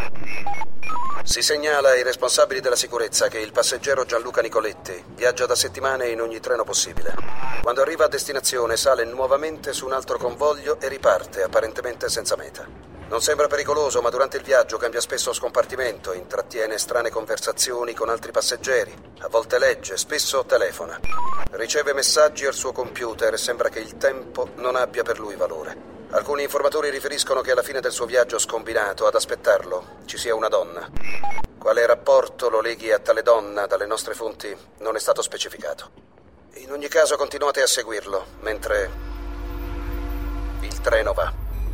Si segnala ai responsabili della sicurezza che il passeggero Gianluca Nicoletti viaggia da settimane in ogni treno possibile. Quando arriva a destinazione sale nuovamente su un altro convoglio e riparte, apparentemente senza meta. Non sembra pericoloso, ma durante il viaggio cambia spesso scompartimento, intrattiene strane conversazioni con altri passeggeri, a volte legge, spesso telefona. Riceve messaggi al suo computer e sembra che il tempo non abbia per lui valore. Alcuni informatori riferiscono che alla fine del suo viaggio scombinato, ad aspettarlo, ci sia una donna. Quale rapporto lo leghi a tale donna dalle nostre fonti non è stato specificato. In ogni caso continuate a seguirlo, mentre il treno va.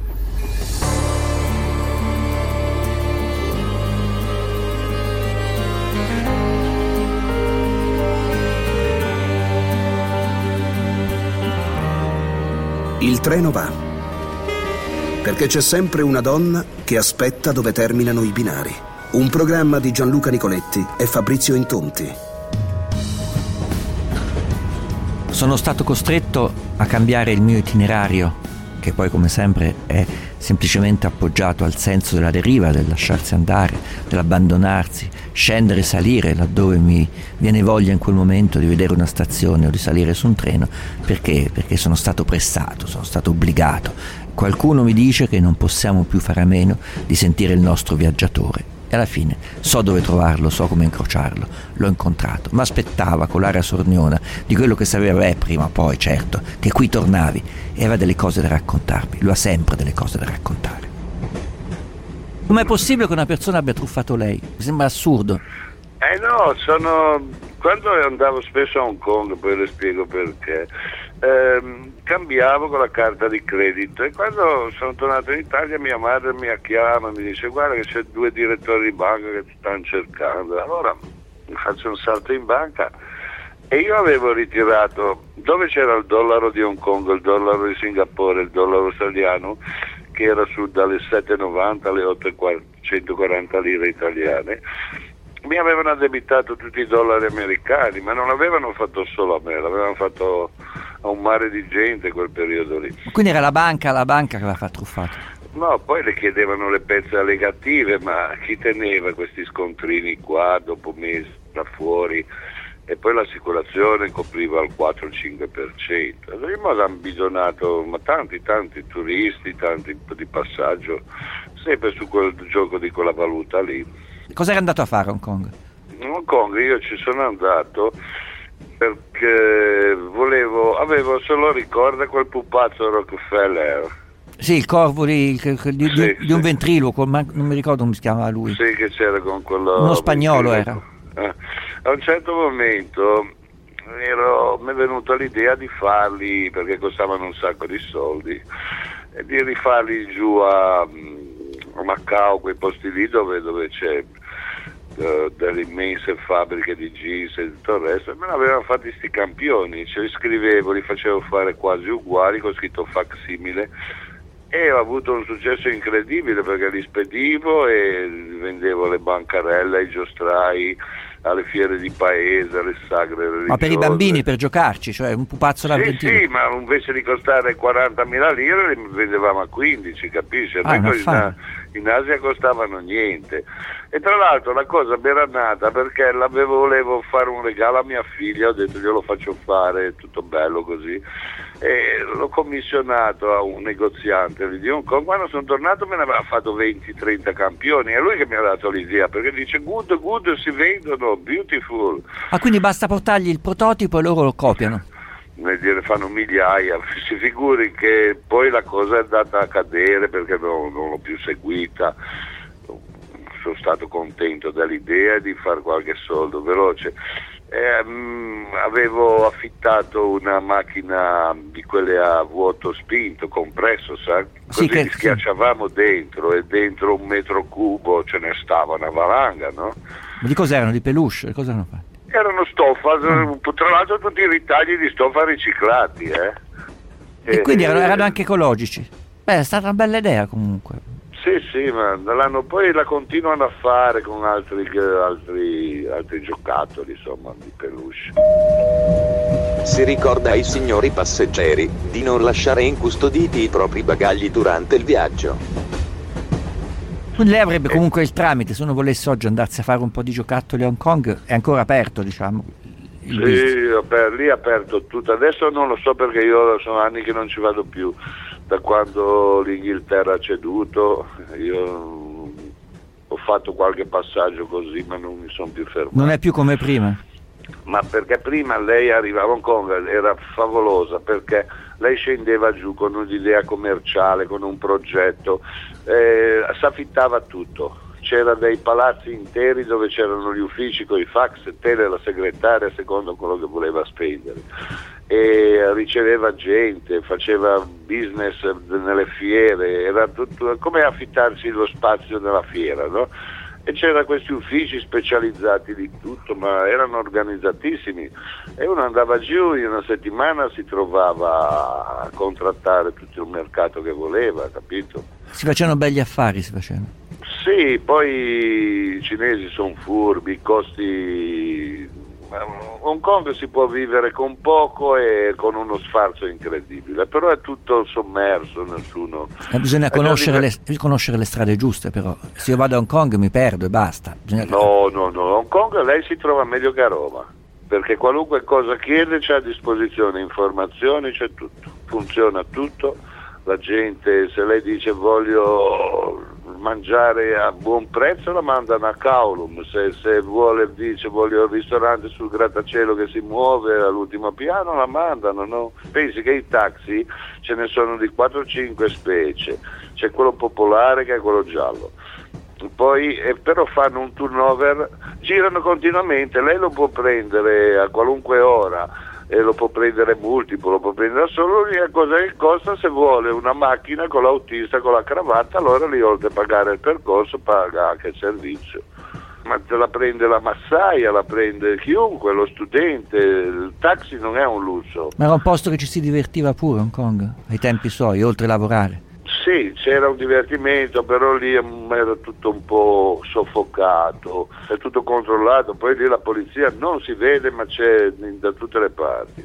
Il treno va. Perché c'è sempre una donna che aspetta dove terminano i binari. Un programma di Gianluca Nicoletti e Fabrizio Intonti. Sono stato costretto a cambiare il mio itinerario, che poi come sempre è semplicemente appoggiato al senso della deriva, del lasciarsi andare, dell'abbandonarsi, scendere e salire laddove mi viene voglia in quel momento di vedere una stazione o di salire su un treno, perché sono stato pressato, sono stato obbligato. Qualcuno mi dice che non possiamo più fare a meno di sentire il nostro viaggiatore. E alla fine so dove trovarlo, so come incrociarlo. L'ho incontrato, ma aspettava con l'aria sorniona di quello che sapeva, prima o poi, certo, che qui tornavi e aveva delle cose da raccontarmi. Lui ha sempre delle cose da raccontare. Com'è possibile che una persona abbia truffato lei? Mi sembra assurdo. No, quando andavo spesso a Hong Kong, poi le spiego perché, cambiavo con la carta di credito, e quando sono tornato in Italia mia madre mi chiama e mi dice: guarda che c'è 2 direttori di banca che ti stanno cercando. Allora faccio un salto in banca e io avevo ritirato, dove c'era il dollaro di Hong Kong, il dollaro di Singapore, il dollaro australiano, che era su dalle 7,90 alle 840 lire italiane, mi avevano addebitato tutti i dollari americani, ma non l'avevano fatto solo a me, l'avevano fatto a un mare di gente quel periodo lì. Quindi era la banca che aveva fatto truffato? No, poi le chiedevano le pezze allegative, ma chi teneva questi scontrini qua dopo mesi da fuori? E poi l'assicurazione copriva il 4-5%. Prima hanno bisognato tanti turisti, tanti di passaggio, sempre su quel gioco di quella valuta lì. Cosa era andato a fare a Hong Kong? In Hong Kong io ci sono andato perché avevo solo, ricorda quel pupazzo Rockefeller? Sì, il corvo di un ventriloquo, ma non mi ricordo come si chiamava lui. Sì, che c'era con quello... Uno spagnolo era. A un certo momento mi è venuta l'idea di farli, perché costavano un sacco di soldi, e di rifarli giù a Macao, quei posti lì dove c'è delle immense fabbriche di jeans e tutto il resto. Me ne avevano fatti sti campioni, ce li scrivevo, li facevo fare quasi uguali con scritto facsimile, e ho avuto un successo incredibile perché li spedivo e vendevo le bancarelle ai giostrai, alle fiere di paese, alle sagre religiose. Ma per i bambini, per giocarci, cioè un pupazzo da 20 Sì, ma invece di costare 40.000 lire li vendevamo a 15, capisci? In Asia costavano niente. E tra l'altro la cosa mi era nata perché volevo fare un regalo a mia figlia, ho detto glielo faccio fare, tutto bello così, e l'ho commissionato a un negoziante di Hong Kong. Quando sono tornato me ne aveva fatto 20-30 campioni, è lui che mi ha dato l'idea, perché dice good, si vendono, beautiful. Quindi basta portargli il prototipo e loro lo copiano? Fanno migliaia, si figuri che poi la cosa è andata a cadere perché non l'ho più seguita. Sono stato contento dell'idea di fare qualche soldo veloce. Avevo affittato una macchina di quelle a vuoto spinto, compresso, sai? Così li schiacciavamo dentro, e dentro 1 metro cubo ce ne stava una valanga, no? Ma di cos'erano? Di peluche? Cosa erano fatti? Erano stoffa, tra l'altro tutti i ritagli di stoffa riciclati, E quindi erano anche ecologici. È stata una bella idea comunque. Sì, ma poi la continuano a fare con altri giocattoli, insomma, di peluche. Si ricorda ai signori passeggeri di non lasciare incustoditi i propri bagagli durante il viaggio. Quindi lei avrebbe comunque il tramite, se uno volesse oggi andarsi a fare un po' di giocattoli a Hong Kong, è ancora aperto, diciamo. Sì, lì è aperto tutto. Adesso non lo so perché io sono anni che non ci vado più, da quando l'Inghilterra ha ceduto. Io ho fatto qualche passaggio così, ma non mi sono più fermato. Non è più come prima? Ma perché prima lei arrivava a Hong Kong, era favolosa, perché lei scendeva giù con un'idea commerciale, con un progetto, s'affittava tutto. C'era dei palazzi interi dove c'erano gli uffici con i fax, tele, la segretaria, secondo quello che voleva spendere, e riceveva gente, faceva business nelle fiere, era tutto come affittarsi lo spazio nella fiera, no? E c'erano questi uffici specializzati di tutto, ma erano organizzatissimi, e uno andava giù, in una settimana si trovava a contrattare tutto il mercato che voleva, capito? Si facevano begli affari, si facevano. Sì, poi i cinesi sono furbi, i costi... Hong Kong si può vivere con poco e con uno sfarzo incredibile, però è tutto sommerso, nessuno... Bisogna conoscere le strade giuste, però. Se io vado a Hong Kong mi perdo e basta. No, Hong Kong lei si trova meglio che a Roma, perché qualunque cosa chiede c'è a disposizione, informazioni, c'è tutto, funziona tutto. La gente, se lei dice voglio mangiare a buon prezzo, la mandano a Kowloon. Se dice voglio il ristorante sul grattacielo che si muove all'ultimo piano, la mandano, no? Pensi che i taxi ce ne sono di 4-5 specie, c'è quello popolare che è quello giallo, poi però fanno un turnover, girano continuamente, lei lo può prendere a qualunque ora e lo può prendere multiplo, lo può prendere solo. L'unica cosa che costa, se vuole una macchina con l'autista con la cravatta, allora lì oltre a pagare il percorso paga anche il servizio. Ma te la prende la massaia, la prende chiunque, lo studente, il taxi non è un lusso. Ma era un posto che ci si divertiva pure Hong Kong, ai tempi suoi, oltre a lavorare. Sì, c'era un divertimento, però lì era tutto un po' soffocato, è tutto controllato, poi lì la polizia non si vede ma c'è da tutte le parti.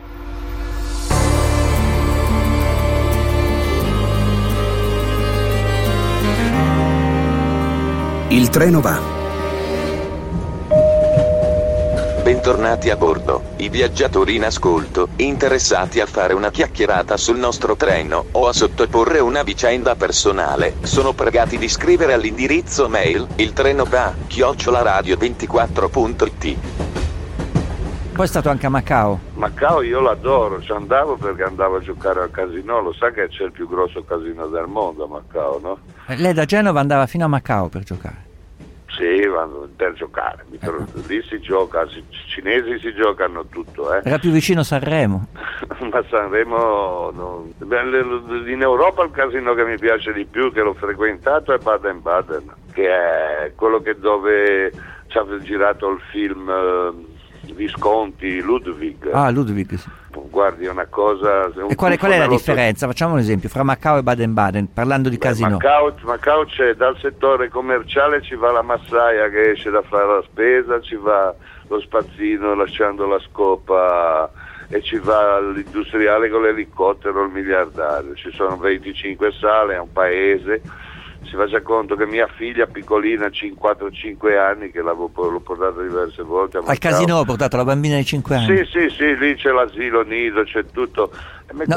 Il treno va. Bentornati a bordo, i viaggiatori in ascolto, interessati a fare una chiacchierata sul nostro treno o a sottoporre una vicenda personale, sono pregati di scrivere all'indirizzo mail iltrenova@radio24.it. Poi è stato anche a Macao. Macao io l'adoro, ci andavo perché andavo a giocare al casino, lo sa che c'è il più grosso casino del mondo a Macao, no? Lei da Genova andava fino a Macao per giocare? Sì, per giocare, lì si gioca, i cinesi si giocano tutto. Era più vicino Sanremo. Ma Sanremo, no. In Europa il casino che mi piace di più, che l'ho frequentato, è Baden-Baden, che è quello dove ci ha girato il film Visconti, Ludwig. Ah, Ludwig, sì. Guardi, è una cosa... E qual è la differenza? Facciamo un esempio, fra Macao e Baden-Baden, parlando di casino. Macao c'è, dal settore commerciale ci va la massaia che esce da fare la spesa, ci va lo spazzino lasciando la scopa e ci va l'industriale con l'elicottero, il miliardario. Ci sono 25 sale, è un paese. Si faccia conto che mia figlia piccolina, 4-5 anni, che l'ho portata diverse volte a Macao. Al casino ho portato la bambina di 5 anni? Sì, lì c'è l'asilo nido, c'è tutto. No,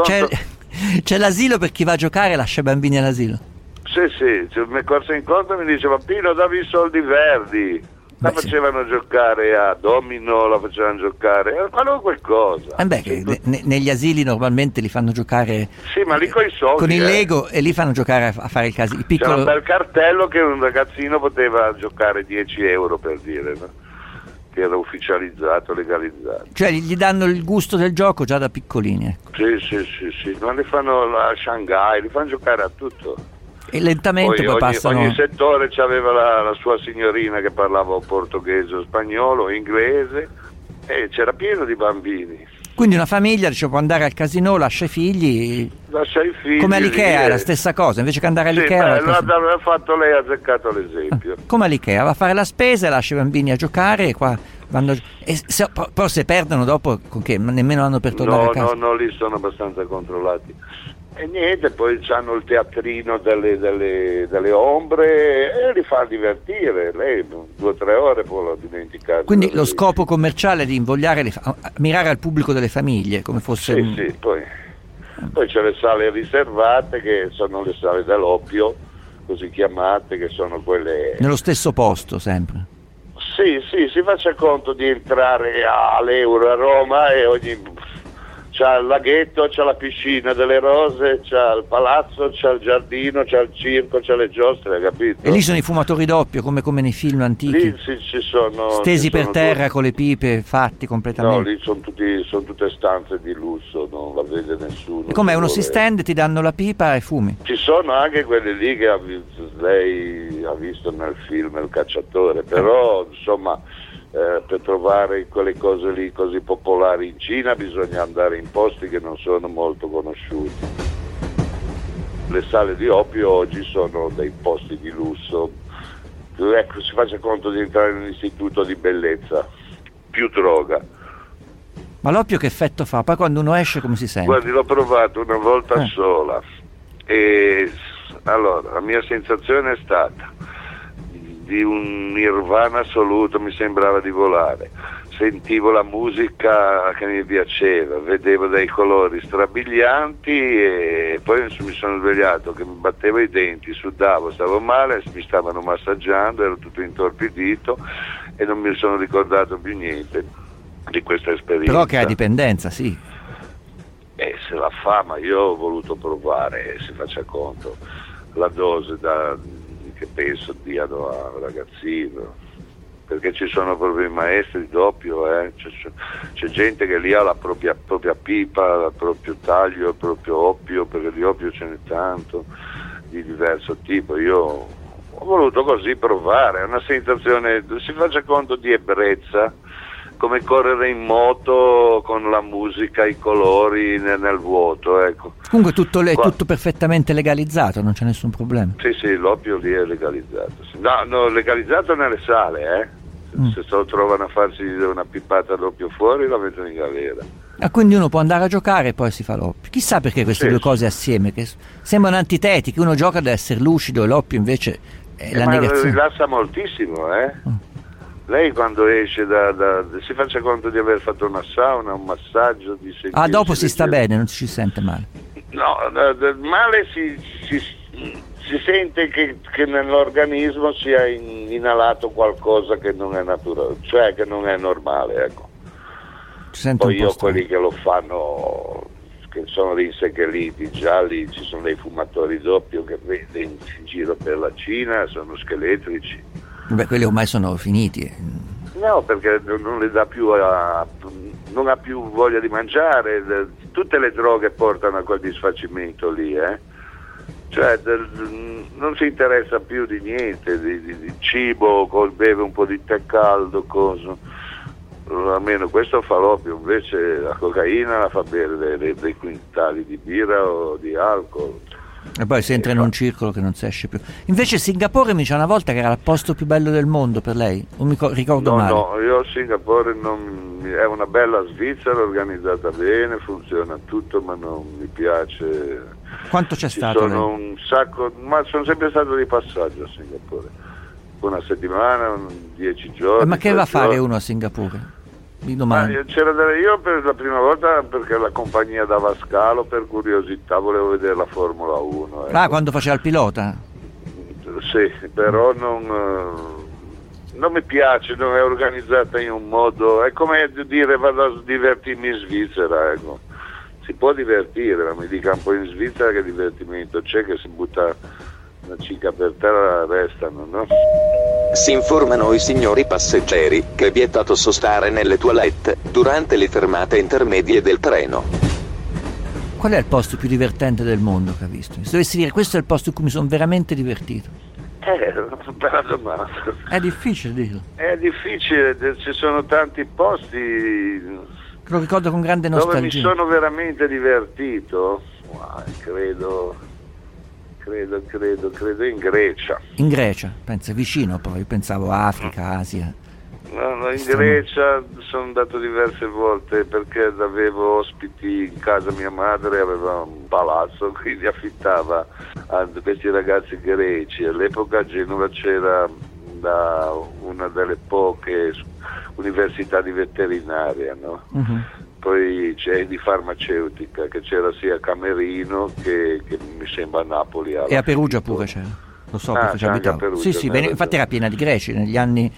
c'è l'asilo per chi va a giocare e lascia i bambini all'asilo? Sì, mi corse incontro e mi diceva Pino, dammi i soldi verdi. La facevano giocare a domino, la facevano giocare a qualunque cosa. Negli asili normalmente li fanno giocare. Sì, ma lì con i soldi. Con il Lego e lì fanno giocare a fare il casino. C'era un bel cartello che un ragazzino poteva giocare 10 euro, per dire, no? Che era ufficializzato, legalizzato. Cioè gli danno il gusto del gioco già da piccolini, ecco. Sì, ma li fanno a Shanghai, li fanno giocare a tutto. E lentamente poi passano. Ogni settore c'aveva la sua signorina che parlava portoghese, o spagnolo, o inglese, e c'era pieno di bambini. Quindi una famiglia può andare al casino, lascia i figli. Come all'Ikea, è la stessa cosa, invece che andare all'Ikea. Sì, l'ha fatto lei, ha azzeccato l'esempio. Come all'Ikea, va a fare la spesa, lascia i bambini a giocare e qua vanno. Però se perdono dopo, con che? Nemmeno hanno per tornare a casa. No, lì sono abbastanza controllati. E niente, poi hanno il teatrino delle ombre e li fa divertire. Lei 2 o 3 ore poi l'ho dimenticato. Quindi lo scopo commerciale è di invogliare, mirare al pubblico delle famiglie, come fosse... Sì, poi c'è le sale riservate, che sono le sale dell'oppio, così chiamate, che sono quelle... Nello stesso posto, sempre? Sì, si faccia conto di entrare all'Euro a Roma e c'ha il laghetto, c'ha la piscina delle rose, c'ha il palazzo, c'ha il giardino, c'ha il circo, c'ha le giostre, capito? E lì sono i fumatori d'oppio, come nei film antichi? Lì ci sono... Stesi per terra con le pipe, fatti completamente? No, lì sono tutte stanze di lusso, non la vede nessuno. E com'è? Uno si stende, ti danno la pipa e fumi? Ci sono anche quelli lì che lei ha visto nel film Il cacciatore, però insomma... per trovare quelle cose lì così popolari in Cina bisogna andare in posti che non sono molto conosciuti. Le sale di oppio oggi sono dei posti di lusso. Ecco, si faccia conto di entrare in un istituto di bellezza, più droga. Ma l'oppio che effetto fa? Poi quando uno esce come si sente? Guardi, l'ho provato una volta sola e allora la mia sensazione è stata di un nirvana assoluto, mi sembrava di volare, sentivo la musica che mi piaceva, vedevo dei colori strabilianti e poi mi sono svegliato che mi battevo i denti, sudavo, stavo male, mi stavano massaggiando, ero tutto intorpidito e non mi sono ricordato più niente di questa esperienza. Però che ha dipendenza, sì. Se la fa, ma io ho voluto provare, si faccia conto, la dose che penso diano a un ragazzino, perché ci sono proprio i maestri doppio, c'è gente che lì ha la propria pipa, il proprio taglio, il proprio oppio, perché di oppio ce n'è tanto di diverso tipo. Io ho voluto così provare, è una sensazione, si faccia conto di ebbrezza, come correre in moto con la musica, i colori nel vuoto, ecco. Comunque è tutto perfettamente legalizzato, non c'è nessun problema. Sì, l'oppio lì è legalizzato. No, legalizzato nelle sale, Se se lo trovano a farsi una pippata d'oppio fuori la mettono in galera. Quindi uno può andare a giocare e poi si fa l'oppio. Chissà perché queste due cose assieme, che sembrano antitetiche, uno gioca deve essere lucido e l'oppio invece è la negazione. Ma rilassa moltissimo, Lei quando esce si faccia conto di aver fatto una sauna, un massaggio, di dopo si sta bene, non ci sente male. No, male si sente che nell'organismo sia inalato qualcosa che non è naturale, cioè che non è normale, ecco. Poi io quelli che lo fanno, che sono rinsecchiti, già lì ci sono dei fumatori doppio che vede in giro per la Cina, sono scheletrici. Beh, quelli ormai sono finiti. No, perché non le dà più non ha più voglia di mangiare, tutte le droghe portano a quel disfacimento lì, Cioè non si interessa più di niente, di cibo, beve un po' di tè caldo, cosa. Almeno questo fa l'oppio, invece la cocaina la fa bere dei quintali di birra o di alcol. E poi si entra in un circolo che non si esce più. Invece Singapore mi dice una volta che era il posto più bello del mondo per lei, o mi ricordo male? No, io Singapore è una bella Svizzera, organizzata bene, funziona tutto, ma non mi piace. Quanto c'è stato? Sono un sacco, ma sono sempre stato di passaggio a Singapore, una settimana, 10 giorni. Ma che va a fare uno a Singapore? Io per la prima volta perché la compagnia dava scalo, per curiosità volevo vedere la Formula 1. Ecco. Quando faceva il pilota? Sì, però non mi piace, non è organizzata in un modo, è come dire vado a divertirmi in Svizzera, ecco. Si può divertire, ma mi dica un po' in Svizzera che divertimento c'è, che si butta una cica per terra, restano, no? Si informano i signori passeggeri che è vietato sostare nelle toilette durante le fermate intermedie del treno. Qual è il posto più divertente del mondo che ha visto? Se dovessi dire questo è il posto in cui mi sono veramente divertito. Una bella domanda. È difficile dirlo. È difficile, ci sono tanti posti. Lo ricordo con grande nostalgia. Dove mi sono veramente divertito? Credo in Grecia. In Grecia, pensa vicino poi, pensavo Africa, Asia. No, in Grecia sono andato diverse volte perché avevo ospiti in casa. Mia madre aveva un palazzo, quindi affittava a questi ragazzi greci. All'epoca a Genova c'era una delle poche università di veterinaria, no? Poi c'è di farmaceutica, che c'era sia a Camerino che mi sembra a Napoli. E a Perugia pure c'era. Lo so perché ci abitavo. Perugia, sì, infatti era piena di greci, negli anni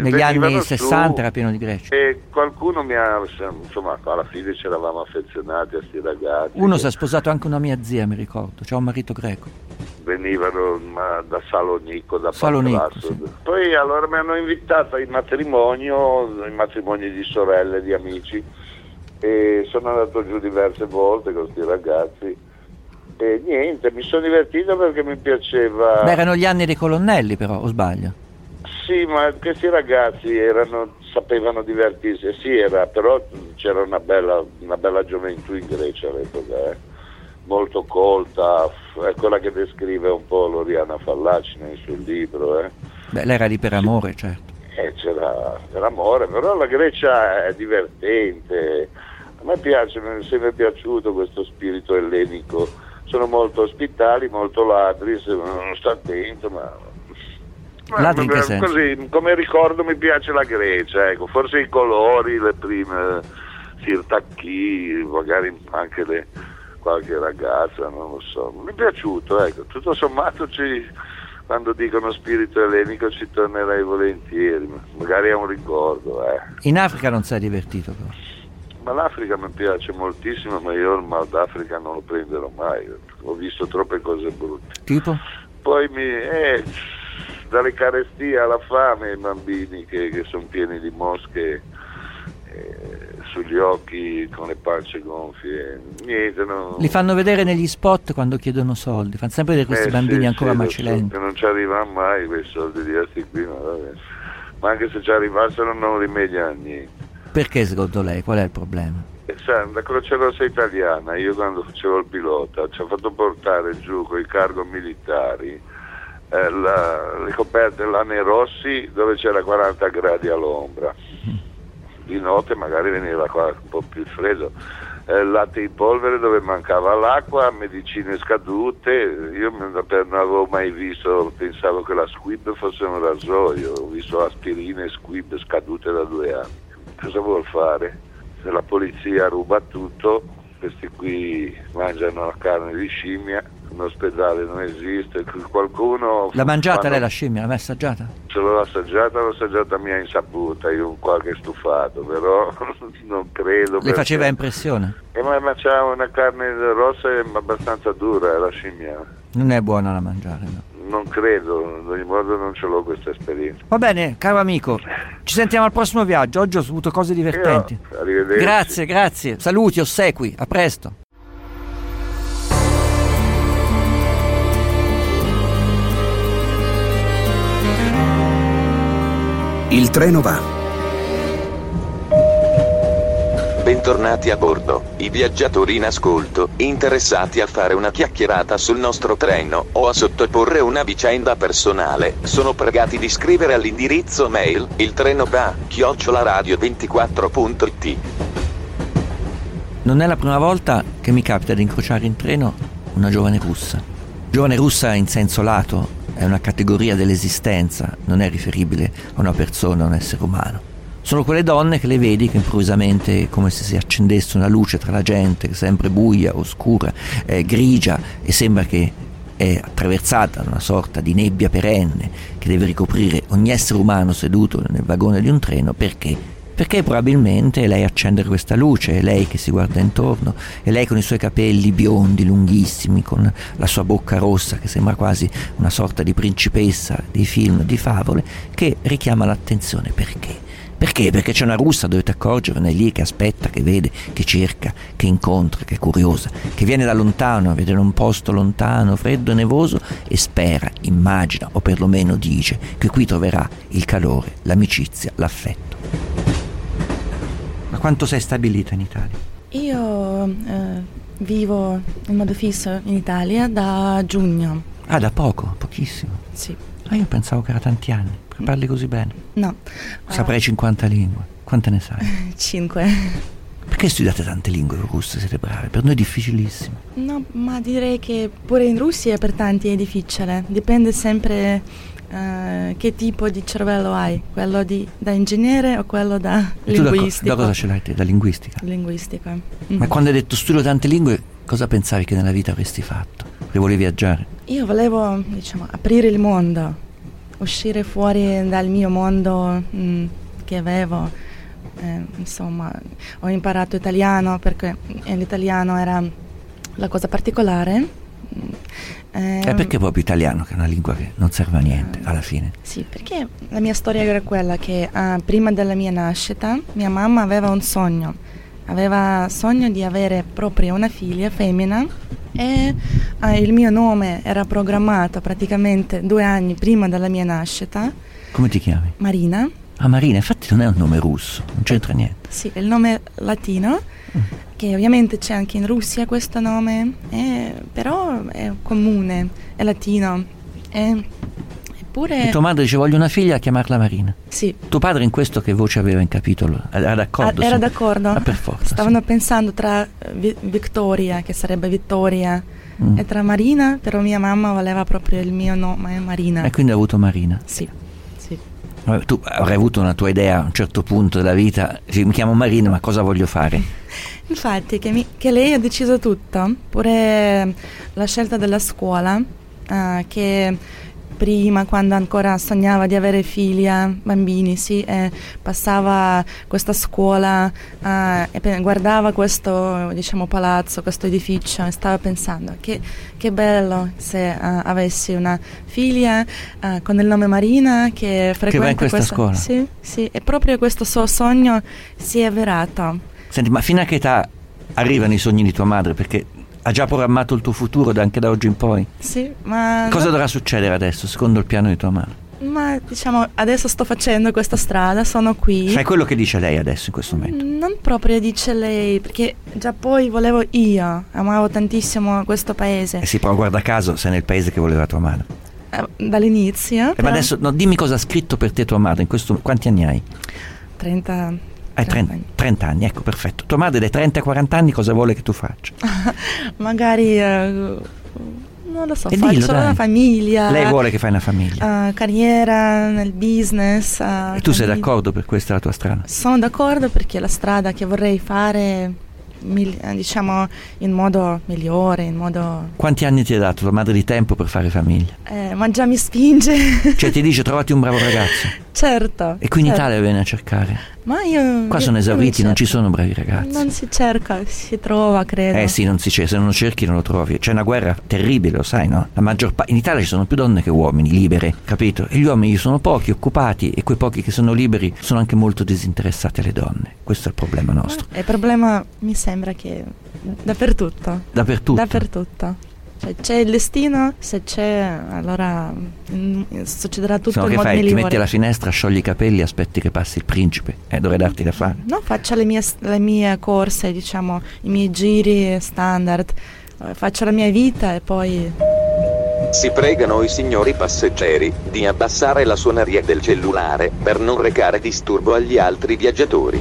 60 era pieno di greci. E qualcuno mi ha, insomma, alla fine ci eravamo affezionati a questi ragazzi. Uno si è sposato anche una mia zia, mi ricordo, c'ha un marito greco. Venivano da Salonico, da Salonico, Pancrazzo. sì. Poi allora mi hanno invitato ai matrimoni di sorelle, di amici, e sono andato giù diverse volte con questi ragazzi. E niente, mi sono divertito perché mi piaceva. Beh, erano gli anni dei colonnelli però, o sbaglio? Sì, ma questi ragazzi sapevano divertirsi, però c'era una bella gioventù in Grecia all'epoca, molto colta, è quella che descrive un po' Loriana Fallaci nel suo libro. Beh, lei era lì per amore, certo. C'era amore, però la Grecia è divertente. A me piace, mi è sempre piaciuto questo spirito ellenico. Sono molto ospitali, molto ladri, se non sto attento, ma ladri in che senso? Così, come ricordo mi piace la Grecia, ecco, forse i colori, le prime Sirtacchi, magari anche qualche ragazza, non lo so. Mi è piaciuto, ecco, tutto sommato quando dicono spirito ellenico ci tornerei volentieri, magari è un ricordo. In Africa non sei divertito però? Ma l'Africa mi piace moltissimo, ma io il Mal d'Africa non lo prenderò mai, ho visto troppe cose brutte. Tipo? Poi dalle carestie alla fame, i bambini che sono pieni di mosche sugli occhi, con le pance gonfie, niente. No. Li fanno vedere negli spot quando chiedono soldi, fanno sempre vedere questi bambini ancora macilenti. Che non ci arrivano mai quei soldi di questi qui, ma anche se ci arrivassero non rimedia a niente. Perché secondo lei? Qual è il problema? La Croce Rossa italiana, io quando facevo il pilota ci ho fatto portare giù con i cargo militari le coperte Lane Rossi dove c'era 40 gradi all'ombra, di notte magari veniva qua un po' più freddo, latte in polvere dove mancava l'acqua, medicine scadute. Io non avevo mai visto, pensavo che la Squib fosse un rasoio, ho visto aspirine e Squib scadute da 2 anni. Cosa vuol fare? Se la polizia ruba tutto, questi qui mangiano la carne di scimmia, un ospedale non esiste, qualcuno... L'ha mangiata lei la scimmia? L'ha mai assaggiata? Se l'ho assaggiata a mia insaputa, io un qualche stufato, però non credo. Le faceva impressione? Ma c'ha una carne rossa abbastanza dura, la scimmia. Non è buona da mangiare, no? Non credo, ad ogni modo non ce l'ho questa esperienza. Va bene, caro amico, ci sentiamo al prossimo viaggio. Oggi ho avuto cose divertenti. Arrivederci. Grazie. Saluti, ossequi, a presto. Il treno va. Bentornati a bordo, i viaggiatori in ascolto, interessati a fare una chiacchierata sul nostro treno o a sottoporre una vicenda personale, sono pregati di scrivere all'indirizzo mail iltrenova@radio24.it. Non è la prima volta che mi capita di incrociare in treno una giovane russa. Giovane russa in senso lato, è una categoria dell'esistenza, non è riferibile a una persona, a un essere umano. Sono quelle donne che le vedi che improvvisamente, come se si accendesse una luce tra la gente, che è sempre buia, oscura, grigia, e sembra che è attraversata da una sorta di nebbia perenne che deve ricoprire ogni essere umano seduto nel vagone di un treno. Perché? Perché probabilmente è lei a accendere questa luce, è lei che si guarda intorno, è lei con i suoi capelli biondi, lunghissimi, con la sua bocca rossa che sembra quasi una sorta di principessa di film, di favole, che richiama l'attenzione. Perché? Perché? Perché c'è una russa, dovete accorgervene, lì che aspetta, che vede, che cerca, che incontra, che è curiosa, che viene da lontano a vedere un posto lontano, freddo e nevoso e spera, immagina o perlomeno dice che qui troverà il calore, l'amicizia, l'affetto. Ma quanto sei stabilita in Italia? Io vivo in modo fisso in Italia da giugno. Ah, da poco, pochissimo. Sì. Ma io pensavo che era tanti anni, perché parli così bene. No. Saprei 50 lingue. Quante ne sai? 5. Perché studiate tante lingue russe? Siete bravi? Per noi è difficilissimo. No, ma direi che pure in Russia per tanti è difficile. Dipende sempre che tipo di cervello hai. Quello da ingegnere o quello da linguistico. Da cosa ce l'hai te? Da linguistica? Linguistica. Ma quando hai detto studio tante lingue, cosa pensavi che nella vita avresti fatto? Che volevi viaggiare? Io volevo, aprire il mondo, uscire fuori dal mio mondo che avevo. Insomma, ho imparato italiano perché l'italiano era la cosa particolare. Perché proprio italiano, che è una lingua che non serve a niente alla fine? Sì, perché la mia storia era quella che prima della mia nascita mia mamma aveva un sogno. Aveva sogno di avere proprio una figlia femmina e il mio nome era programmato praticamente 2 anni prima della mia nascita. Come ti chiami? Marina. Ah, Marina, infatti non è un nome russo, non c'entra niente. Sì, è il nome latino, che ovviamente c'è anche in Russia questo nome, però è comune, è latino. Eppure... E tua madre dice voglio una figlia, a chiamarla Marina. Sì. Tuo padre in questo che voce aveva in capitolo? Era d'accordo? Era d'accordo. Ah, per forza. Stavano pensando tra Victoria, che sarebbe Vittoria, e tra Marina, però mia mamma voleva proprio il mio nome, Marina. E quindi ha avuto Marina? Sì. Tu avrai avuto una tua idea a un certo punto della vita, mi chiamo Marina, ma cosa voglio fare? Infatti che lei ha deciso tutto, pure la scelta della scuola, che prima, quando ancora sognava di avere figlia, bambini, sì, passava questa scuola e guardava questo, palazzo, questo edificio, e stava pensando che bello se avessi una figlia con il nome Marina che frequenta va in questa scuola. Sì, e proprio questo suo sogno si è avverato. Senti, ma fino a che età arrivano i sogni di tua madre? Perché ha già programmato il tuo futuro anche da oggi in poi? Sì, ma... Cosa dovrà succedere adesso, secondo il piano di tua madre? Ma adesso sto facendo questa strada, sono qui. Fai quello che dice lei adesso, in questo momento? Non proprio dice lei, perché già poi volevo io, amavo tantissimo questo paese. Sì, però guarda caso, sei nel paese che voleva tua madre. Dall'inizio. Ma adesso, dimmi cosa ha scritto per te tua madre, quanti anni hai? 30. 30 anni, ecco, perfetto. Tua madre dai 30 ai 40 anni cosa vuole che tu faccia? Magari, non lo so, faccio una famiglia. Lei vuole che fai una famiglia? Carriera nel business. E tu sei d'accordo per questa la tua strada? Sono d'accordo perché è la strada che vorrei fare, in modo migliore, in modo... Quanti anni ti ha dato tua madre di tempo per fare famiglia? Ma già mi spinge. Cioè ti dice trovati un bravo ragazzo? Certo. E qui in Italia viene a cercare? Ma io... Qua sono esauriti, non ci sono bravi ragazzi. Non si cerca, si trova, credo. Sì, non si cerca, se non lo cerchi non lo trovi. C'è una guerra terribile, lo sai, no? La maggior parte... In Italia ci sono più donne che uomini libere, capito? E gli uomini sono pochi, occupati, e quei pochi che sono liberi sono anche molto disinteressati alle donne. Questo è il problema nostro. Il problema mi sembra che dappertutto. Dappertutto. Cioè, c'è il destino, se c'è, allora succederà tutto in modo migliore. Ti metti alla finestra, sciogli i capelli, aspetti che passi il principe, dovrei darti da fare. No, faccio le mie corse, i miei giri standard, faccio la mia vita e poi... Si pregano i signori passeggeri di abbassare la suoneria del cellulare per non recare disturbo agli altri viaggiatori.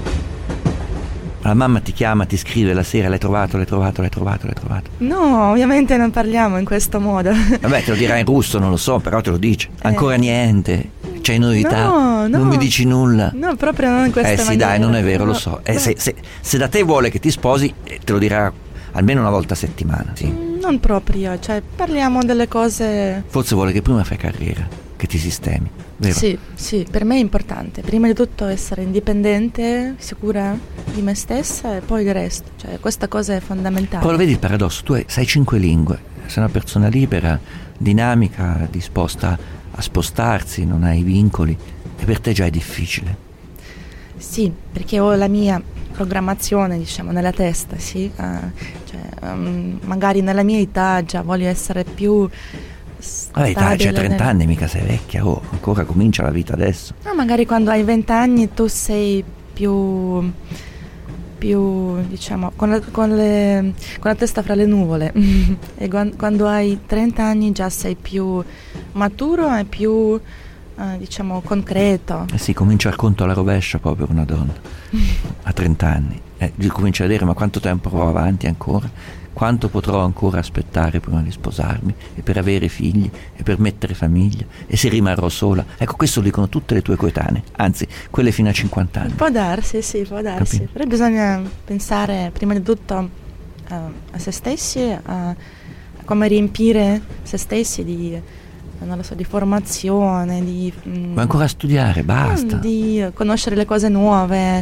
La mamma ti chiama, ti scrive la sera, l'hai trovato? No, ovviamente non parliamo in questo modo. Vabbè, te lo dirà in russo, non lo so, però te lo dice. Ancora niente, c'hai novità, no, non mi dici nulla. No, proprio non in questa maniera. Sì, dai, non è vero, lo so. Se da te vuole che ti sposi, te lo dirà almeno una volta a settimana, sì. Non proprio, parliamo delle cose... Forse vuole che prima fai carriera, che ti sistemi, vero? Sì, per me è importante. Prima di tutto essere indipendente, sicura di me stessa e poi il resto. Questa cosa è fondamentale. Poi lo vedi il paradosso, tu sai 5 lingue, sei una persona libera, dinamica, disposta a spostarsi, non hai vincoli, e per te già è difficile. Sì, perché ho la mia programmazione, nella testa, sì. Magari nella mia età già voglio essere più Vabbè, dai, c'è 30 anni, mica sei vecchia, ancora comincia la vita adesso. No, magari quando hai 20 anni tu sei più più, diciamo, con la testa fra le nuvole. E quando hai 30 anni già sei più maturo e più, diciamo, concreto. Sì, comincia il conto alla rovescia proprio per una donna a 30 anni. Comincia a vedere ma quanto tempo ho avanti ancora, quanto potrò ancora aspettare prima di sposarmi e per avere figli e per mettere famiglia, e se rimarrò sola. Ecco, questo lo dicono tutte le tue coetanee, anzi quelle fino a 50 anni. Può darsi, sì, può darsi. Capito? Però bisogna pensare prima di tutto a se stessi, a come riempire se stessi di, non lo so, di formazione, di... Vuoi ancora studiare, basta. Di conoscere le cose nuove.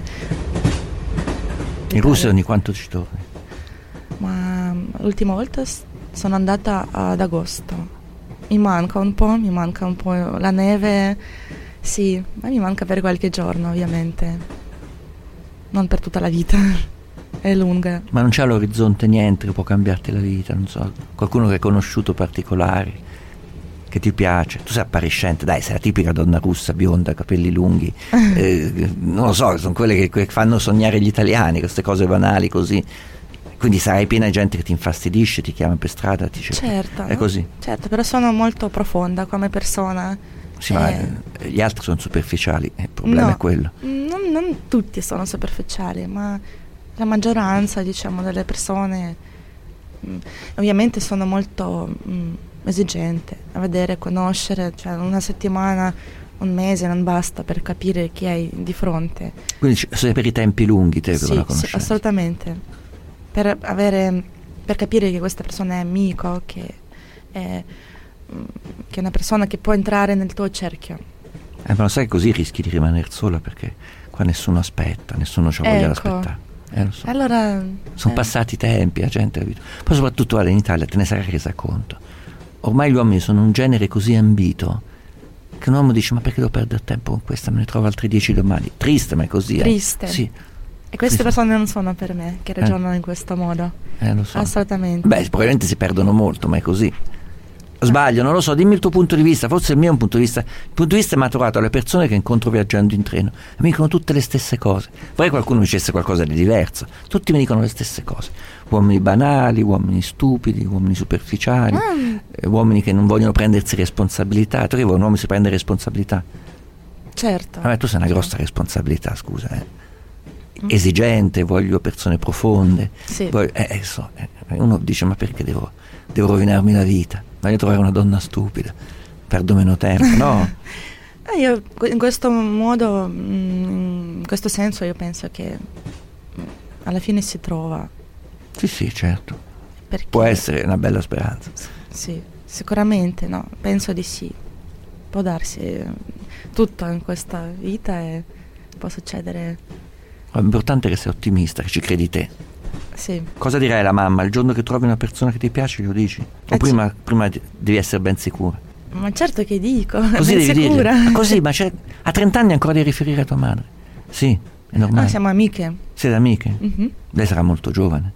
In Russia ogni quanto ci torni? Ma l'ultima volta sono andata ad agosto. Mi manca un po' la neve, sì, ma mi manca per qualche giorno, ovviamente. Non per tutta la vita, è lunga. Ma non c'è all'orizzonte niente che può cambiarti la vita, non so, qualcuno che hai conosciuto particolare, che ti piace? Tu sei appariscente, dai, sei la tipica donna russa, bionda, capelli lunghi, non lo so, sono quelle che fanno sognare gli italiani, queste cose banali così. Quindi sarai piena di gente che ti infastidisce, ti chiama per strada, ti cerca. Certo. È così. Certo, però sono molto profonda come persona. Sì, ma gli altri sono superficiali, il problema è quello. Non tutti sono superficiali, ma la maggioranza, diciamo, delle persone ovviamente sono molto esigente a vedere, conoscere, cioè una settimana, un mese non basta per capire chi hai di fronte. Quindi sei per i tempi lunghi te per una conoscenza? Sì, assolutamente. Per capire che questa persona è amico, che è una persona che può entrare nel tuo cerchio. Ma lo sai, così rischi di rimanere sola, perché qua nessuno aspetta, nessuno c'ha voglia di aspettare. Lo so. Allora, sono passati i tempi, la gente, capito? Poi soprattutto in Italia te ne sarai resa conto. Ormai gli uomini sono un genere così ambito che un uomo dice: ma perché devo perdere tempo con questa? Me ne trovo altri 10 domani. Triste, ma è così. Triste. Sì. E queste persone non sono per me, che ragionano in questo modo. Lo so. Assolutamente. Beh, probabilmente si perdono molto, ma è così. Sbaglio, non lo so, dimmi il tuo punto di vista. Forse il mio è un punto di vista. Il punto di vista è maturato alle persone che incontro viaggiando in treno. Mi dicono tutte le stesse cose. Vorrei qualcuno dicesse qualcosa di diverso. Tutti mi dicono le stesse cose. Uomini banali, uomini stupidi, uomini superficiali, uomini che non vogliono prendersi responsabilità. Tu che vuoi un uomo si prende responsabilità? Certo. Vabbè, tu sei una grossa responsabilità, scusa. Esigente, voglio persone profonde. Sì. Uno dice: ma perché devo rovinarmi la vita? Voglio trovare una donna stupida, perdo meno tempo. No. Io in questo modo, in questo senso, io penso che alla fine si trova. Sì, certo. Perché può essere una bella speranza. Sì, sicuramente, no, penso di sì. Può darsi tutto in questa vita e può succedere. L'importante è che sei ottimista, che ci credi te. Sì. Cosa direi alla mamma il giorno che trovi una persona che ti piace, glielo dici? O prima devi essere ben sicura? Ma certo che dico, così ben devi sicura. Dire. Così, ma a 30 anni ancora devi riferire a tua madre? Sì, è normale. No, siamo amiche. Siete amiche? Mm-hmm. Lei sarà molto giovane.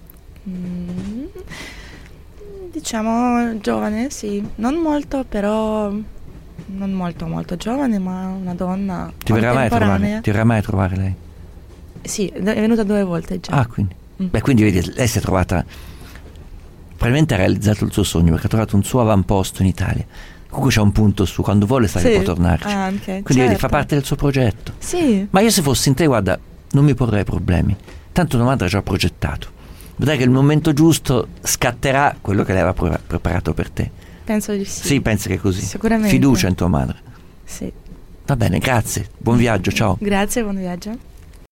Diciamo giovane, sì. Non molto, però non molto giovane, ma una donna Ti verrà mai a trovare lei? Sì, è venuta 2 volte già. Ah, quindi. Beh, quindi vedi, lei si è trovata, probabilmente ha realizzato il suo sogno, perché ha trovato un suo avamposto in Italia. Comunque c'è un punto su, quando vuole sa che può tornarci. Anche, quindi vedi, fa parte del suo progetto. Sì. Ma io se fossi in te, guarda, non mi porrei problemi. Tanto tua madre ha già progettato. Vedrai che il momento giusto scatterà quello che lei aveva preparato per te. Penso di sì. Sì, pensi che è così. Sicuramente. Fiducia in tua madre. Sì. Va bene, grazie. Buon viaggio, ciao. Grazie, buon viaggio.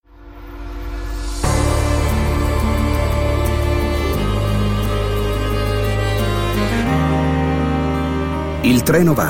Il treno va.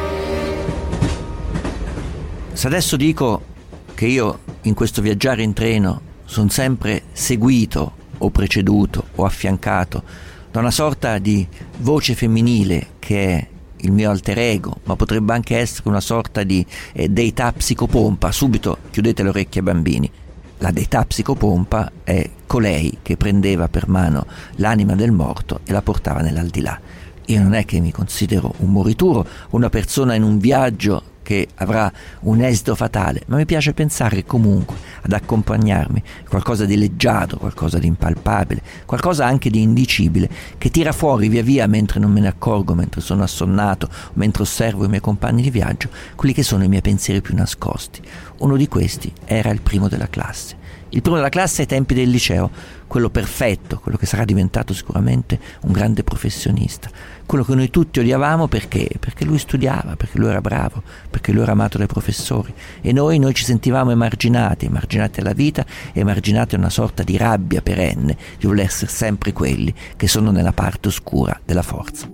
Se adesso dico che io in questo viaggiare in treno sono sempre seguito o preceduto o affiancato da una sorta di voce femminile che è il mio alter ego, ma potrebbe anche essere una sorta di deità psicopompa, subito chiudete le orecchie bambini. La deità psicopompa è colei che prendeva per mano l'anima del morto e la portava nell'aldilà. Io non è che mi considero un morituro, una persona in un viaggio che avrà un esito fatale, ma mi piace pensare comunque ad accompagnarmi qualcosa di leggiadro, qualcosa di impalpabile, qualcosa anche di indicibile, che tira fuori via via mentre non me ne accorgo, mentre sono assonnato, mentre osservo i miei compagni di viaggio, quelli che sono i miei pensieri più nascosti. Uno di questi era il primo della classe. Il primo della classe ai tempi del liceo, quello perfetto, quello che sarà diventato sicuramente un grande professionista, quello che noi tutti odiavamo perché lui studiava, perché lui era bravo, perché lui era amato dai professori, e noi ci sentivamo emarginati alla vita, emarginati a una sorta di rabbia perenne di voler essere sempre quelli che sono nella parte oscura della forza.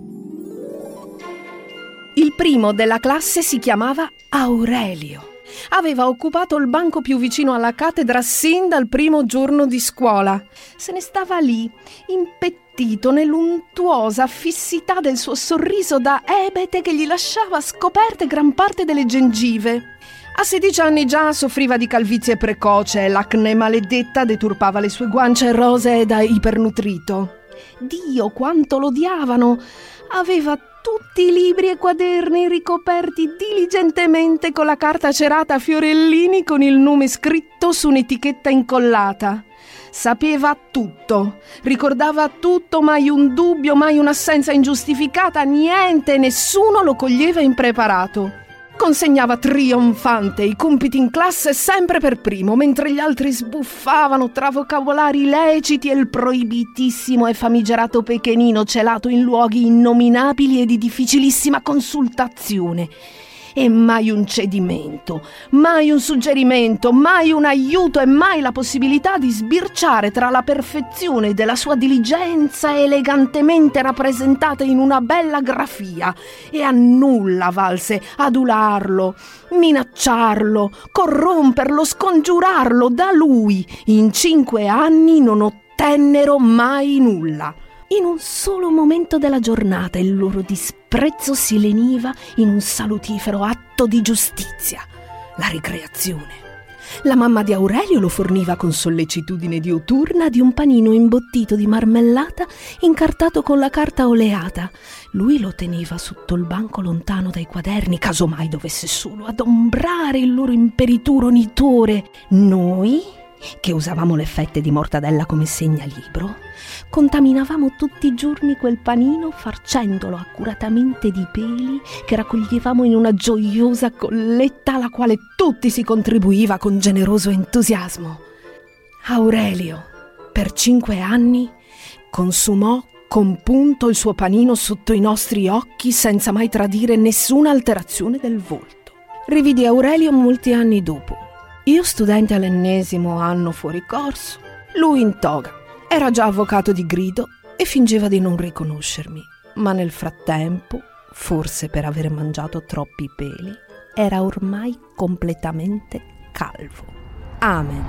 Il primo della classe si chiamava Aurelio. Aveva occupato il banco più vicino alla cattedra sin dal primo giorno di scuola. Se ne stava lì, impettito nell'untuosa fissità del suo sorriso da ebete che gli lasciava scoperte gran parte delle gengive. A 16 anni già soffriva di calvizie precoce e l'acne maledetta deturpava le sue guance rosee da ipernutrito. Dio, quanto lo odiavano! Aveva tutti i libri e quaderni ricoperti diligentemente con la carta cerata a fiorellini con il nome scritto su un'etichetta incollata. Sapeva tutto, ricordava tutto, mai un dubbio, mai un'assenza ingiustificata, niente, nessuno lo coglieva impreparato. Consegnava trionfante i compiti in classe sempre per primo, mentre gli altri sbuffavano tra vocabolari leciti e il proibitissimo e famigerato pechenino celato in luoghi innominabili e di difficilissima consultazione. E mai un cedimento, mai un suggerimento, mai un aiuto e mai la possibilità di sbirciare tra la perfezione della sua diligenza elegantemente rappresentata in una bella grafia, e a nulla valse adularlo, minacciarlo, corromperlo, scongiurarlo. Da lui in 5 anni non ottennero mai nulla. In un solo momento della giornata il loro disprezzo si leniva in un salutifero atto di giustizia, la ricreazione. La mamma di Aurelio lo forniva con sollecitudine diuturna di un panino imbottito di marmellata incartato con la carta oleata. Lui lo teneva sotto il banco lontano dai quaderni, casomai dovesse solo adombrare il loro imperituro nitore. Noi, che usavamo le fette di mortadella come segnalibro, contaminavamo tutti i giorni quel panino farcendolo accuratamente di peli che raccoglievamo in una gioiosa colletta alla quale tutti si contribuiva con generoso entusiasmo. Aurelio, per 5 anni, consumò compunto il suo panino sotto i nostri occhi senza mai tradire nessuna alterazione del volto. Rividi Aurelio molti anni dopo. Io studente all'1° anno fuori corso, lui in toga. Era già avvocato di grido e fingeva di non riconoscermi, ma nel frattempo, forse per aver mangiato troppi peli, era ormai completamente calvo. Amen.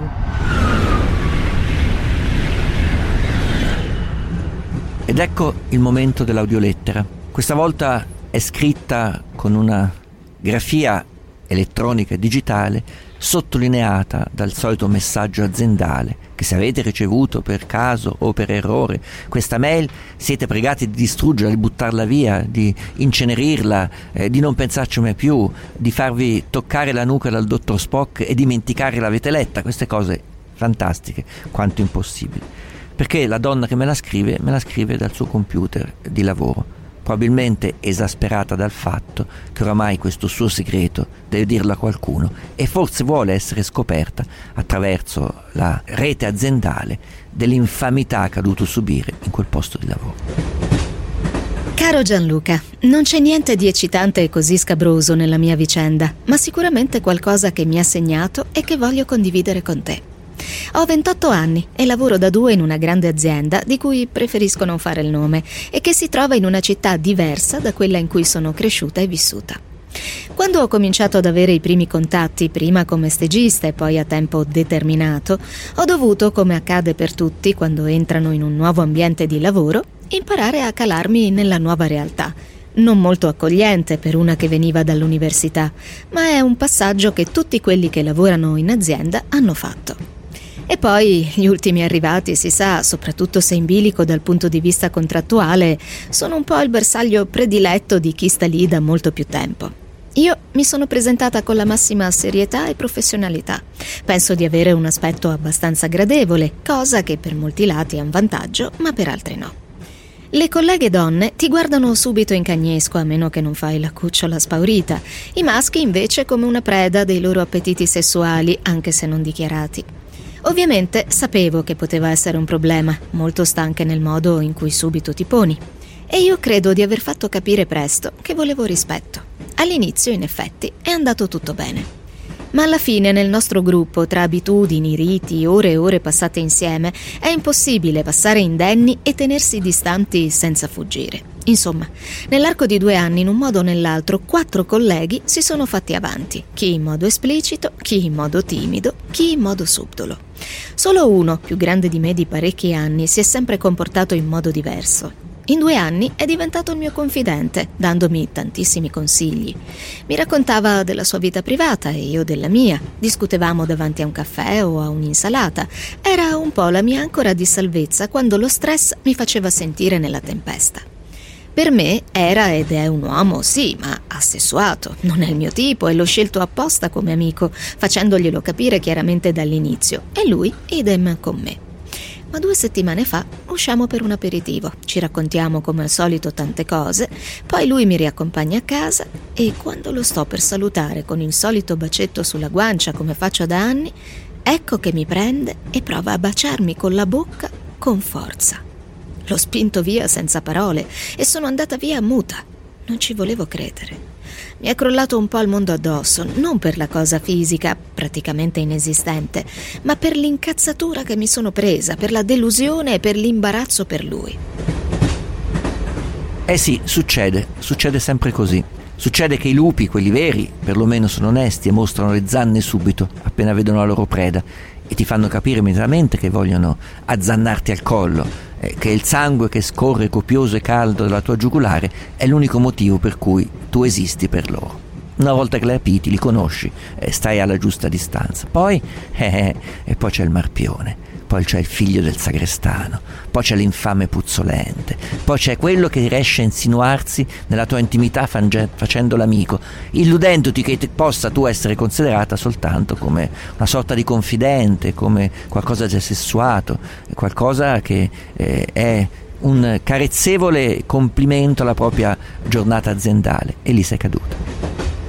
Ed ecco il momento dell'audiolettera. Questa volta è scritta con una grafia elettronica e digitale, sottolineata dal solito messaggio aziendale che se avete ricevuto per caso o per errore questa mail siete pregati di distruggerla, di buttarla via, di incenerirla, di non pensarci mai più, di farvi toccare la nuca dal dottor Spock e dimenticare l'avete letta. Queste cose fantastiche quanto impossibili, perché la donna che me la scrive dal suo computer di lavoro, probabilmente esasperata dal fatto che oramai questo suo segreto deve dirlo a qualcuno e forse vuole essere scoperta attraverso la rete aziendale dell'infamità che ha dovuto subire in quel posto di lavoro. Caro Gianluca, non c'è niente di eccitante e così scabroso nella mia vicenda, ma sicuramente qualcosa che mi ha segnato e che voglio condividere con te. Ho 28 anni e lavoro da 2 in una grande azienda di cui preferisco non fare il nome e che si trova in una città diversa da quella in cui sono cresciuta e vissuta. Quando ho cominciato ad avere i primi contatti, prima come stagista e poi a tempo determinato, ho dovuto, come accade per tutti quando entrano in un nuovo ambiente di lavoro, imparare a calarmi nella nuova realtà. Non molto accogliente per una che veniva dall'università, ma è un passaggio che tutti quelli che lavorano in azienda hanno fatto. E poi gli ultimi arrivati, si sa, soprattutto se in bilico dal punto di vista contrattuale, sono un po' il bersaglio prediletto di chi sta lì da molto più tempo. Io mi sono presentata con la massima serietà e professionalità. Penso di avere un aspetto abbastanza gradevole, cosa che per molti lati è un vantaggio, ma per altri no. Le colleghe donne ti guardano subito in cagnesco, a meno che non fai la cucciola spaurita. I maschi invece come una preda dei loro appetiti sessuali, anche se non dichiarati. Ovviamente sapevo che poteva essere un problema, molto stanche nel modo in cui subito ti poni. E io credo di aver fatto capire presto che volevo rispetto. All'inizio, in effetti, è andato tutto bene. Ma alla fine nel nostro gruppo, tra abitudini, riti, ore e ore passate insieme, è impossibile passare indenni e tenersi distanti senza fuggire. Insomma, nell'arco di 2 anni, in un modo o nell'altro, 4 colleghi si sono fatti avanti, chi in modo esplicito, chi in modo timido, chi in modo subdolo. Solo uno, più grande di me di parecchi anni, si è sempre comportato in modo diverso. In 2 anni è diventato il mio confidente, dandomi tantissimi consigli. Mi raccontava della sua vita privata e io della mia. Discutevamo davanti a un caffè o a un'insalata. Era un po' la mia ancora di salvezza quando lo stress mi faceva sentire nella tempesta. Per me era ed è un uomo, sì, ma assessuato. Non è il mio tipo e l'ho scelto apposta come amico, facendoglielo capire chiaramente dall'inizio. E lui idem con me. Ma 2 settimane fa usciamo per un aperitivo, ci raccontiamo come al solito tante cose, poi lui mi riaccompagna a casa e quando lo sto per salutare con il solito bacetto sulla guancia come faccio da anni, ecco che mi prende e prova a baciarmi con la bocca con forza. L'ho spinto via senza parole e sono andata via muta. Non ci volevo credere. Mi è crollato un po' il mondo addosso, non per la cosa fisica, praticamente inesistente, ma per l'incazzatura che mi sono presa, per la delusione e per l'imbarazzo per lui. Sì, succede sempre così. Succede che i lupi, quelli veri, perlomeno sono onesti e mostrano le zanne subito, appena vedono la loro preda, e ti fanno capire immediatamente che vogliono azzannarti al collo, che il sangue che scorre copioso e caldo dalla tua giugulare è l'unico motivo per cui tu esisti per loro. Una volta che li apiti, li conosci, stai alla giusta distanza. Poi c'è il marpione, poi c'è il figlio del sagrestano, poi c'è l'infame puzzolente, poi c'è quello che riesce a insinuarsi nella tua intimità facendo l'amico, illudendoti che possa tu essere considerata soltanto come una sorta di confidente, come qualcosa di sessuato, qualcosa che è un carezzevole complimento alla propria giornata aziendale, e lì sei caduta.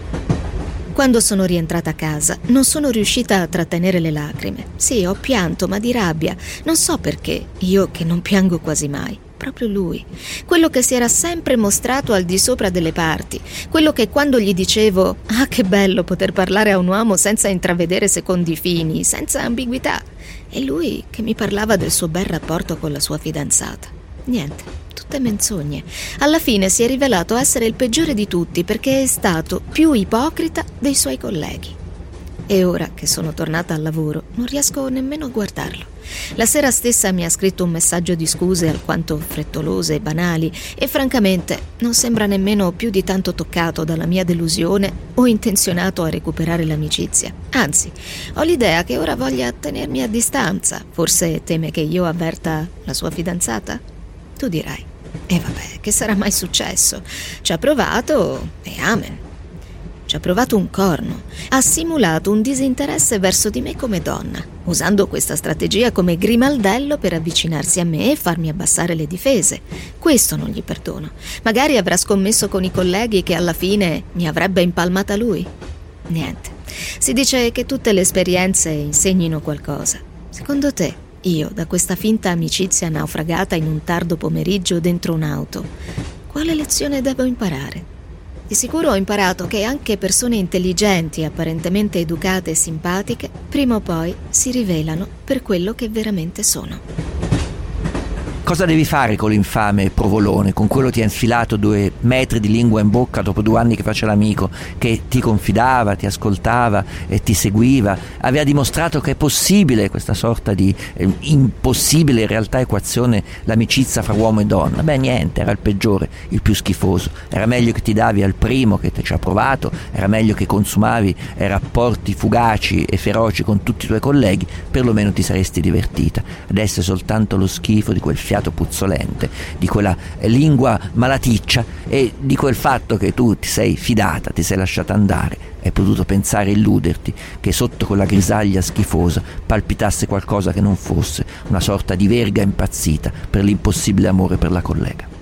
Quando sono rientrata a casa non sono riuscita a trattenere le lacrime. Sì, ho pianto, ma di rabbia. Non so perché, io che non piango quasi mai. Proprio lui, quello che si era sempre mostrato al di sopra delle parti, quello che quando gli dicevo «Ah, che bello poter parlare a un uomo senza intravedere secondi fini, senza ambiguità», e lui che mi parlava del suo bel rapporto con la sua fidanzata. Niente. Tutte menzogne. Alla fine si è rivelato essere il peggiore di tutti perché è stato più ipocrita dei suoi colleghi. E ora che sono tornata al lavoro non riesco nemmeno a guardarlo. La sera stessa mi ha scritto un messaggio di scuse alquanto frettolose e banali e francamente non sembra nemmeno più di tanto toccato dalla mia delusione o intenzionato a recuperare l'amicizia. Anzi, ho l'idea che ora voglia tenermi a distanza. Forse teme che io avverta la sua fidanzata? Tu dirai, e vabbè, che sarà mai successo? Ci ha provato e amen. Ci ha provato un corno, ha simulato un disinteresse verso di me come donna, usando questa strategia come grimaldello per avvicinarsi a me e farmi abbassare le difese. Questo non gli perdono. Magari avrà scommesso con i colleghi che alla fine mi avrebbe impalmata lui. Niente. Si dice che tutte le esperienze insegnino qualcosa. Secondo te, io, da questa finta amicizia naufragata in un tardo pomeriggio dentro un'auto, quale lezione devo imparare? Di sicuro ho imparato che anche persone intelligenti, apparentemente educate e simpatiche, prima o poi si rivelano per quello che veramente sono. Cosa devi fare con l'infame provolone, con quello che ti ha infilato 2 metri di lingua in bocca dopo 2 anni che faceva l'amico, che ti confidava, ti ascoltava e ti seguiva, aveva dimostrato che è possibile questa sorta di impossibile in realtà equazione, l'amicizia fra uomo e donna? Beh, niente, era il peggiore, il più schifoso. Era meglio che ti davi al primo che ci ha provato, era meglio che consumavi rapporti fugaci e feroci con tutti i tuoi colleghi, perlomeno ti saresti divertita. Adesso è soltanto lo schifo di quel fiato fiato puzzolente, di quella lingua malaticcia e di quel fatto che tu ti sei fidata, ti sei lasciata andare. Hai potuto pensare e illuderti che sotto quella grisaglia schifosa palpitasse qualcosa che non fosse una sorta di verga impazzita per l'impossibile amore per la collega.